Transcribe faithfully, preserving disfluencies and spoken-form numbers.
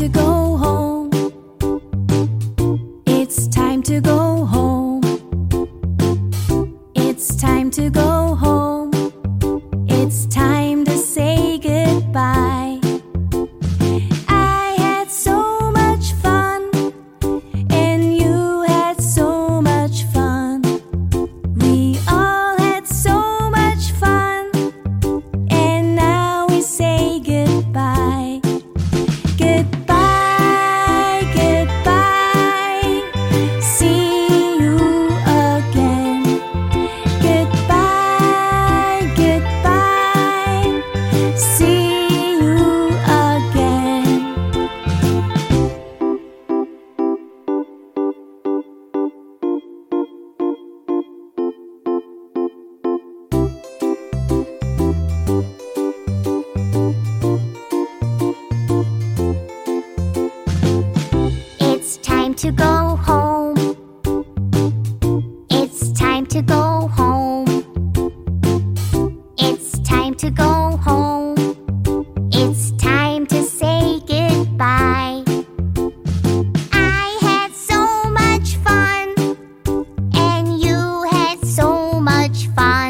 to go home. It's time to go home. It's time to go home. It's time to say goodbye. I had so much fun, and you had so much fun. We all had so much fun, and now we say goodbye. Goodbye, goodbye. See you again. Goodbye, goodbye. See you again. It's time to go home. It's time to go home. It's time to go home. It's time to say goodbye. I had so much fun, and you had so much fun.